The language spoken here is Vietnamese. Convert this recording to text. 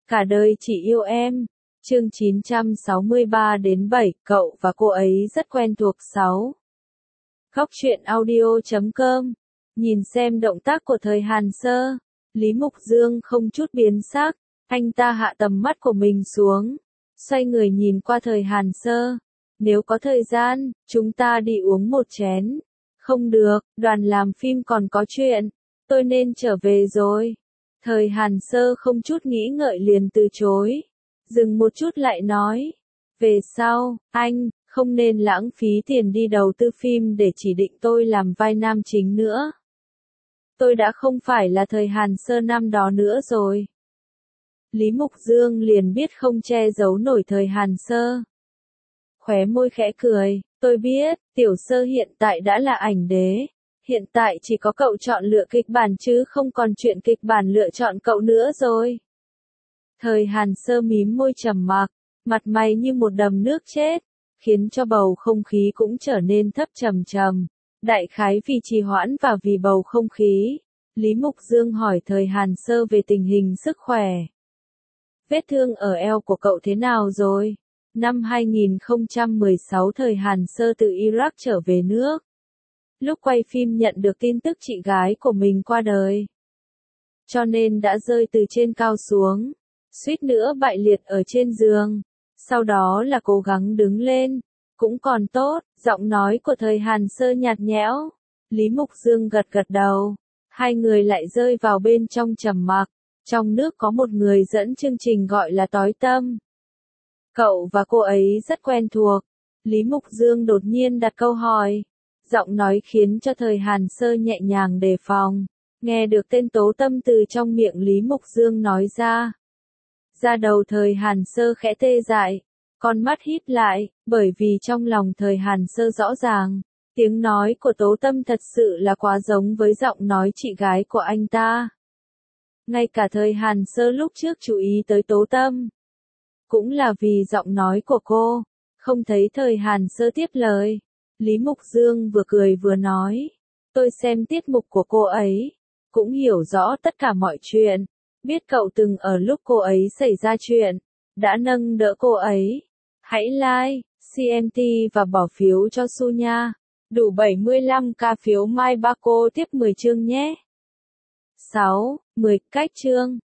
Cả đời chỉ yêu em. Chương 963-7, cậu và cô ấy rất quen thuộc. 6. Góc truyện audio.com. Nhìn xem động tác của thời Hàn Sơ, Lý Mục Dương không chút biến sắc, anh ta hạ tầm mắt của mình xuống, xoay người nhìn qua thời Hàn Sơ. Nếu có thời gian, chúng ta đi uống một chén. Không được, đoàn làm phim còn có chuyện, tôi nên trở về rồi. Thời Hàn Sơ không chút nghĩ ngợi liền từ chối. Dừng một chút lại nói. Về sau, anh, không nên lãng phí tiền đi đầu tư phim để chỉ định tôi làm vai nam chính nữa. Tôi đã không phải là thời Hàn Sơ năm đó nữa rồi. Lý Mục Dương liền biết không che giấu nổi thời Hàn Sơ. Khóe môi khẽ cười, tôi biết, Tiểu Sơ hiện tại đã là ảnh đế. Hiện tại chỉ có cậu chọn lựa kịch bản chứ không còn chuyện kịch bản lựa chọn cậu nữa rồi. Thời Hàn Sơ mím môi trầm mặc, mặt mày như một đầm nước chết, khiến cho bầu không khí cũng trở nên thấp trầm trầm. Đại khái vì trì hoãn và vì bầu không khí, Lý Mục Dương hỏi thời Hàn Sơ về tình hình sức khỏe. Vết thương ở eo của cậu thế nào rồi? Năm 2016 thời Hàn Sơ từ Iraq trở về nước. Lúc quay phim nhận được tin tức chị gái của mình qua đời. Cho nên đã rơi từ trên cao xuống, suýt nữa bại liệt ở trên giường. Sau đó là cố gắng đứng lên, cũng còn tốt. Giọng nói của thời Hàn Sơ nhạt nhẽo. Lý Mục Dương gật gật đầu. Hai người lại rơi vào bên trong trầm mặc. Trong nước có một người dẫn chương trình gọi là Tói Tâm. Cậu và cô ấy rất quen thuộc. Lý Mục Dương đột nhiên đặt câu hỏi. Giọng nói khiến cho thời Hàn Sơ nhẹ nhàng đề phòng. Nghe được tên Tố Tâm từ trong miệng Lý Mục Dương nói ra. Da đầu thời Hàn Sơ khẽ tê dại. Con mắt híp lại, bởi vì trong lòng thời Hàn Sơ rõ ràng. Tiếng nói của Tố Tâm thật sự là quá giống với giọng nói chị gái của anh ta. Ngay cả thời Hàn Sơ lúc trước chú ý tới Tố Tâm. Cũng là vì giọng nói của cô. Không thấy thời Hàn Sơ tiếp lời. Lý Mục Dương vừa cười vừa nói. Tôi xem tiết mục của cô ấy. Cũng hiểu rõ tất cả mọi chuyện. Biết cậu từng ở lúc cô ấy xảy ra chuyện. Đã nâng đỡ cô ấy. Hãy like, CMT và bỏ phiếu cho Su nha. Đủ 75k phiếu Mai Ba Cô tiếp 10 chương nhé. 6. 10 cách chương.